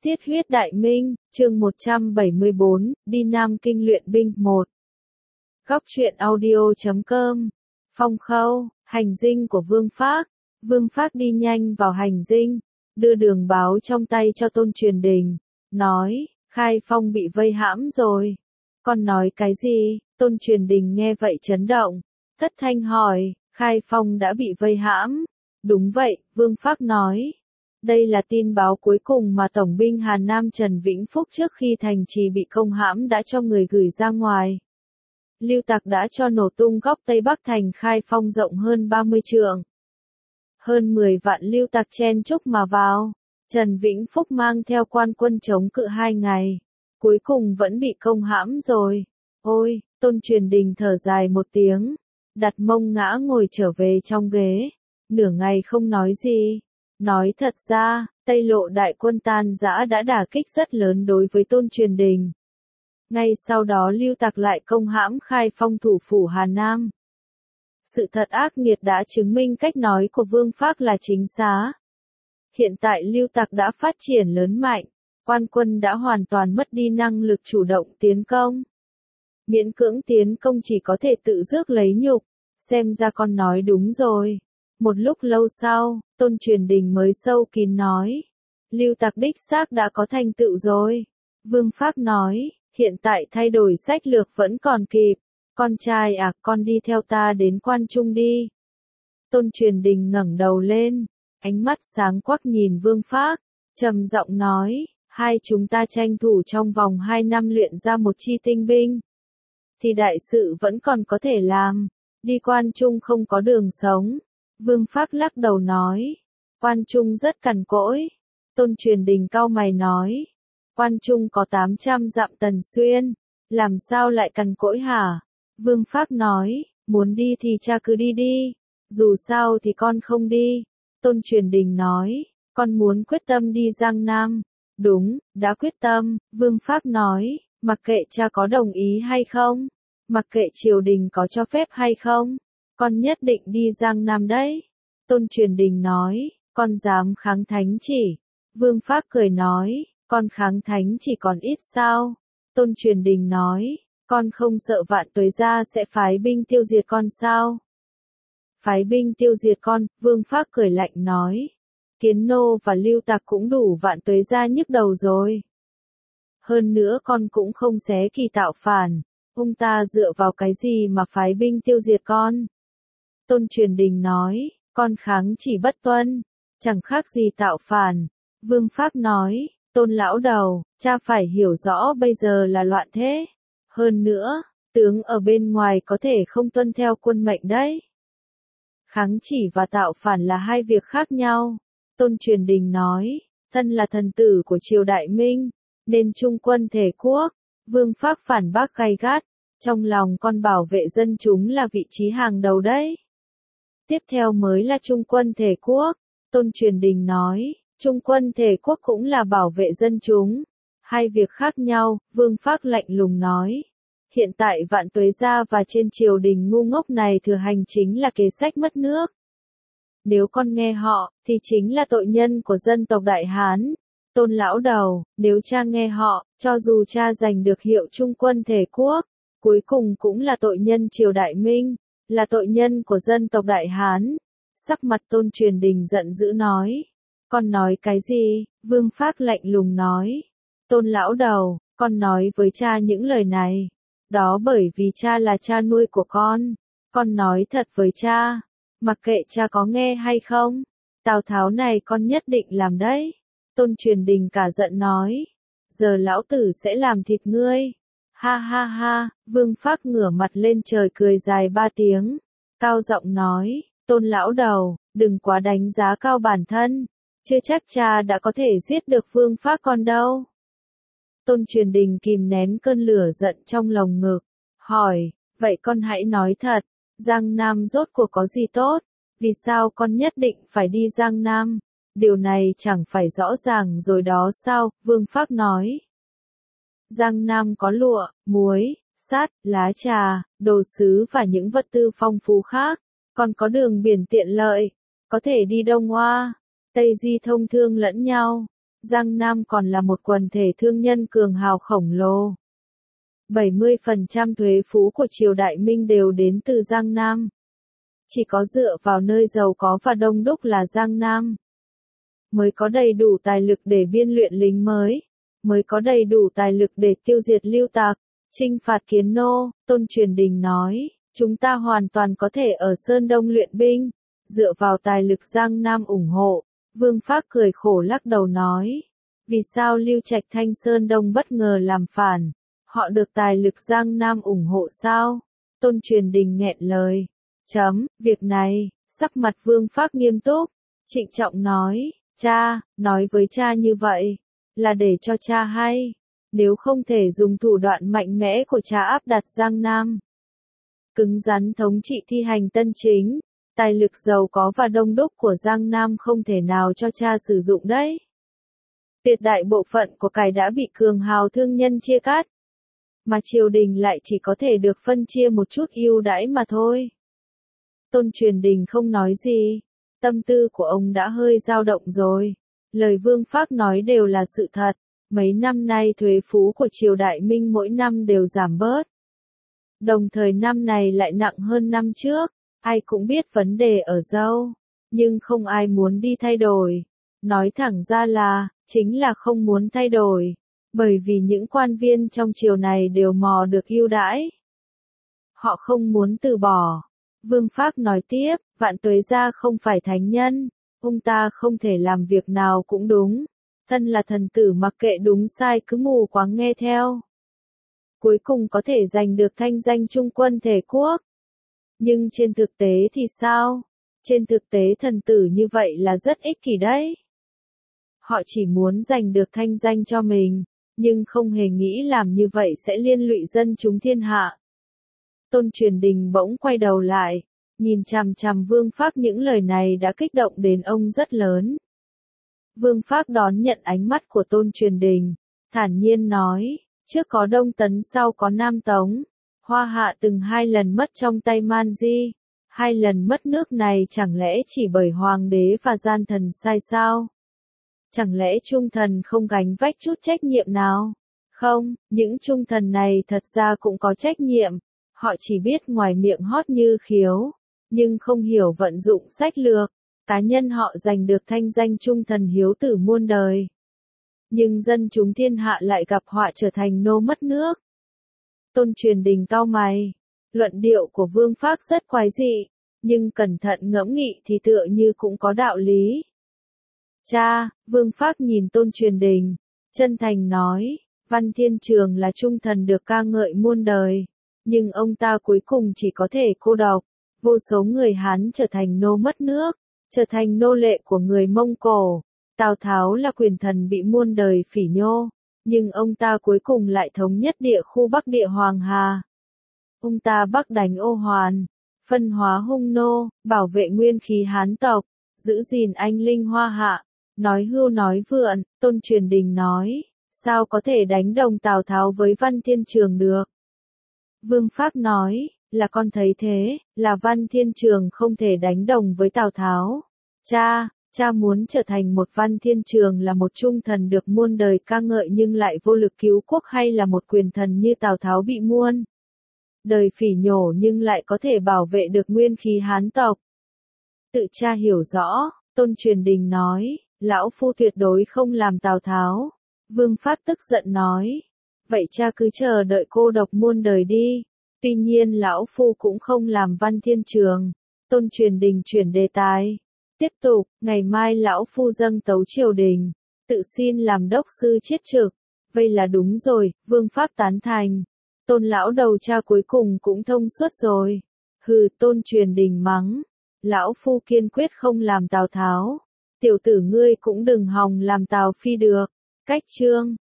Tiết huyết đại minh, chương 174, đi Nam Kinh luyện binh 1. Góc truyện audio.com. Phong khâu, hành dinh của Vương Phác. Vương Phác đi nhanh vào hành dinh, đưa đường báo trong tay cho Tôn Truyền Đình, nói, Khai Phong bị vây hãm rồi. Con nói cái gì? Tôn Truyền Đình nghe vậy chấn động, thất thanh hỏi, Khai Phong đã bị vây hãm? Đúng vậy, Vương Phác nói. Đây là tin báo cuối cùng mà Tổng binh Hà Nam Trần Vĩnh Phúc trước khi thành trì bị công hãm đã cho người gửi ra ngoài. Lưu Tặc đã cho nổ tung góc Tây Bắc thành Khai Phong rộng hơn 30 trượng. Hơn 10 vạn Lưu Tặc chen chúc mà vào. Trần Vĩnh Phúc mang theo quan quân chống cự 2 ngày. Cuối cùng vẫn bị công hãm rồi. Ôi, Tôn Truyền Đình thở dài một tiếng. Đặt mông ngã ngồi trở về trong ghế. Nửa ngày không nói gì. Nói thật ra, Tây Lộ đại quân tan rã đã đả kích rất lớn đối với Tôn Truyền Đình. Ngay sau đó Lưu Tặc lại công hãm Khai Phong thủ phủ Hà Nam. Sự thật ác nghiệt đã chứng minh cách nói của Vương Phác là chính xác. Hiện tại Lưu Tặc đã phát triển lớn mạnh, quan quân đã hoàn toàn mất đi năng lực chủ động tiến công. Miễn cưỡng tiến công chỉ có thể tự rước lấy nhục, xem ra con nói đúng rồi. Một lúc lâu sau, Tôn Truyền Đình mới sâu kín nói. Lưu Tặc đích xác đã có thành tựu rồi. Vương Phác nói, hiện tại thay đổi sách lược vẫn còn kịp. Con trai à, con đi theo ta đến Quan Trung đi. Tôn Truyền Đình ngẩng đầu lên, ánh mắt sáng quắc nhìn Vương Phác, trầm giọng nói, hai chúng ta tranh thủ trong vòng 2 năm luyện ra một chi tinh binh. Thì đại sự vẫn còn có thể làm, đi Quan Trung không có đường sống. Vương Phác lắc đầu nói, Quan Trung rất cằn cỗi. Tôn Truyền Đình cau mày nói, Quan Trung có 800 dặm tần xuyên, làm sao lại cằn cỗi hả? Vương Phác nói, muốn đi thì cha cứ đi đi, dù sao thì con không đi. Tôn Truyền Đình nói, con muốn quyết tâm đi Giang Nam. Đúng, đã quyết tâm. Vương Phác nói, mặc kệ cha có đồng ý hay không, mặc kệ triều đình có cho phép hay không, con nhất định đi Giang Nam đấy. Tôn Truyền Đình nói, con dám kháng thánh chỉ. Vương Phác cười nói, con kháng thánh chỉ còn ít sao? Tôn Truyền Đình nói, con không sợ Vạn Tuế Gia sẽ phái binh tiêu diệt con sao? Phái binh tiêu diệt con, Vương Phác cười lạnh nói. Kiến Nô và Lưu Tặc cũng đủ Vạn Tuế Gia nhức đầu rồi. Hơn nữa con cũng không xé kỳ tạo phản. Ông ta dựa vào cái gì mà phái binh tiêu diệt con? Tôn Truyền Đình nói, con kháng chỉ bất tuân, chẳng khác gì tạo phản. Vương Phác nói, Tôn lão đầu, cha phải hiểu rõ bây giờ là loạn thế. Hơn nữa, tướng ở bên ngoài có thể không tuân theo quân mệnh đấy. Kháng chỉ và tạo phản là hai việc khác nhau. Tôn Truyền Đình nói, thân là thần tử của triều Đại Minh, nên trung quân thể quốc. Vương Phác phản bác gay gắt, trong lòng con bảo vệ dân chúng là vị trí hàng đầu đấy. Tiếp theo mới là trung quân thể quốc. Tôn Truyền Đình nói, trung quân thể quốc cũng là bảo vệ dân chúng. Hai việc khác nhau, Vương Phác lạnh lùng nói. Hiện tại Vạn Tuế Gia và trên triều đình ngu ngốc này thừa hành chính là kế sách mất nước. Nếu con nghe họ, thì chính là tội nhân của dân tộc Đại Hán. Tôn lão đầu, nếu cha nghe họ, cho dù cha giành được hiệu trung quân thể quốc, cuối cùng cũng là tội nhân triều Đại Minh, là tội nhân của dân tộc Đại Hán. Sắc mặt Tôn Truyền Đình giận dữ nói. Con nói cái gì? Vương Phác lạnh lùng nói. Tôn lão đầu, con nói với cha những lời này. Đó bởi vì cha là cha nuôi của con. Con nói thật với cha. Mặc kệ cha có nghe hay không. Tào Tháo này con nhất định làm đấy. Tôn Truyền Đình cả giận nói. Giờ lão tử sẽ làm thịt ngươi. Ha ha ha, Vương Phác ngửa mặt lên trời cười dài 3 tiếng. Cao giọng nói, Tôn lão đầu, đừng quá đánh giá cao bản thân. Chưa chắc cha đã có thể giết được Vương Phác con đâu. Tôn Truyền Đình kìm nén cơn lửa giận trong lồng ngực. Hỏi, vậy con hãy nói thật, Giang Nam rốt cuộc có gì tốt? Vì sao con nhất định phải đi Giang Nam? Điều này chẳng phải rõ ràng rồi đó sao? Vương Phác nói. Giang Nam có lụa, muối, sắt, lá trà, đồ sứ và những vật tư phong phú khác. Còn có đường biển tiện lợi, có thể đi Đông Hoa, Tây Di thông thương lẫn nhau. Giang Nam còn là một quần thể thương nhân cường hào khổng lồ. 70% thuế phú của triều Đại Minh đều đến từ Giang Nam. Chỉ có dựa vào nơi giàu có và đông đúc là Giang Nam mới có đầy đủ tài lực để biên luyện lính mới có đầy đủ tài lực để tiêu diệt lưu tặc, chinh phạt kiến nô. Tôn Truyền Đình nói, chúng ta hoàn toàn có thể ở Sơn Đông luyện binh, dựa vào tài lực Giang Nam ủng hộ. Vương Phác cười khổ lắc đầu nói, vì sao Lưu Trạch Thanh Sơn Đông bất ngờ làm phản, họ được tài lực Giang Nam ủng hộ sao? Tôn Truyền Đình nghẹn lời. Việc này, sắc mặt Vương Phác nghiêm túc, trịnh trọng nói, cha, nói với cha như vậy, là để cho cha hay, nếu không thể dùng thủ đoạn mạnh mẽ của cha áp đặt Giang Nam. Cứng rắn thống trị thi hành tân chính, tài lực giàu có và đông đúc của Giang Nam không thể nào cho cha sử dụng đấy. Tuyệt đại bộ phận của cải đã bị cường hào thương nhân chia cắt, mà triều đình lại chỉ có thể được phân chia một chút ưu đãi mà thôi. Tôn Truyền Đình không nói gì, tâm tư của ông đã hơi dao động rồi. Lời Vương Phác nói đều là sự thật, mấy năm nay thuế phú của triều Đại Minh mỗi năm đều giảm bớt. Đồng thời năm này lại nặng hơn năm trước, ai cũng biết vấn đề ở đâu, nhưng không ai muốn đi thay đổi. Nói thẳng ra là, chính là không muốn thay đổi, bởi vì những quan viên trong triều này đều mò được ưu đãi. Họ không muốn từ bỏ. Vương Phác nói tiếp, Vạn Tuế Gia không phải thánh nhân, ông ta không thể làm việc nào cũng đúng. Thân là thần tử mặc kệ đúng sai cứ mù quáng nghe theo. Cuối cùng có thể giành được thanh danh trung quân thể quốc. Nhưng trên thực tế thì sao? Trên thực tế thần tử như vậy là rất ích kỷ đấy. Họ chỉ muốn giành được thanh danh cho mình, nhưng không hề nghĩ làm như vậy sẽ liên lụy dân chúng thiên hạ. Tôn Truyền Đình bỗng quay đầu lại, nhìn chằm chằm Vương Phác, những lời này đã kích động đến ông rất lớn. Vương Phác đón nhận ánh mắt của Tôn Truyền Đình, thản nhiên nói, trước có Đông Tấn sau có Nam Tống, Hoa Hạ từng 2 lần mất trong tay Man Di, 2 lần mất nước này chẳng lẽ chỉ bởi hoàng đế và gian thần sai sao? Chẳng lẽ trung thần không gánh vác chút trách nhiệm nào? Không, những trung thần này thật ra cũng có trách nhiệm, họ chỉ biết ngoài miệng hót như khiếu, nhưng không hiểu vận dụng sách lược. Cá nhân họ giành được thanh danh trung thần hiếu tử muôn đời. Nhưng dân chúng thiên hạ lại gặp họa trở thành nô mất nước. Tôn Truyền Đình cau mày. Luận điệu của Vương Phác rất quái dị, nhưng cẩn thận ngẫm nghĩ thì tựa như cũng có đạo lý. Cha, Vương Phác nhìn Tôn Truyền Đình, chân thành nói, Văn Thiên Trường là trung thần được ca ngợi muôn đời, nhưng ông ta cuối cùng chỉ có thể cô độc. Vô số người Hán trở thành nô mất nước, trở thành nô lệ của người Mông Cổ. Tào Tháo là quyền thần bị muôn đời phỉ nhô, nhưng ông ta cuối cùng lại thống nhất địa khu Bắc Địa Hoàng Hà. Ông ta bắc đánh Ô Hoàn, phân hóa hung nô, bảo vệ nguyên khí Hán tộc, giữ gìn anh linh Hoa Hạ. Nói hưu nói vượn, Tôn Truyền Đình nói, sao có thể đánh đồng Tào Tháo với Văn Thiên Trường được? Vương Phác nói, là con thấy thế, là Văn Thiên Trường không thể đánh đồng với Tào Tháo. Cha muốn trở thành một Văn Thiên Trường là một trung thần được muôn đời ca ngợi nhưng lại vô lực cứu quốc, hay là một quyền thần như Tào Tháo bị muôn đời phỉ nhổ nhưng lại có thể bảo vệ được nguyên khí Hán tộc? Tự cha hiểu rõ, Tôn Truyền Đình nói, lão phu tuyệt đối không làm Tào Tháo. Vương Phác tức giận nói, vậy cha cứ chờ đợi cô độc muôn đời đi. Tuy nhiên lão phu cũng không làm Văn Thiên Trường. Tôn Truyền Đình chuyển đề tài. Tiếp tục, ngày mai lão phu dâng tấu triều đình, tự xin làm đốc sư chiết trực. Vậy là đúng rồi, Vương Phác tán thành. Tôn lão đầu cha cuối cùng cũng thông suốt rồi. Hừ, Tôn Truyền Đình mắng. Lão phu kiên quyết không làm Tào Tháo. Tiểu tử ngươi cũng đừng hòng làm Tào Phi được. Cách chương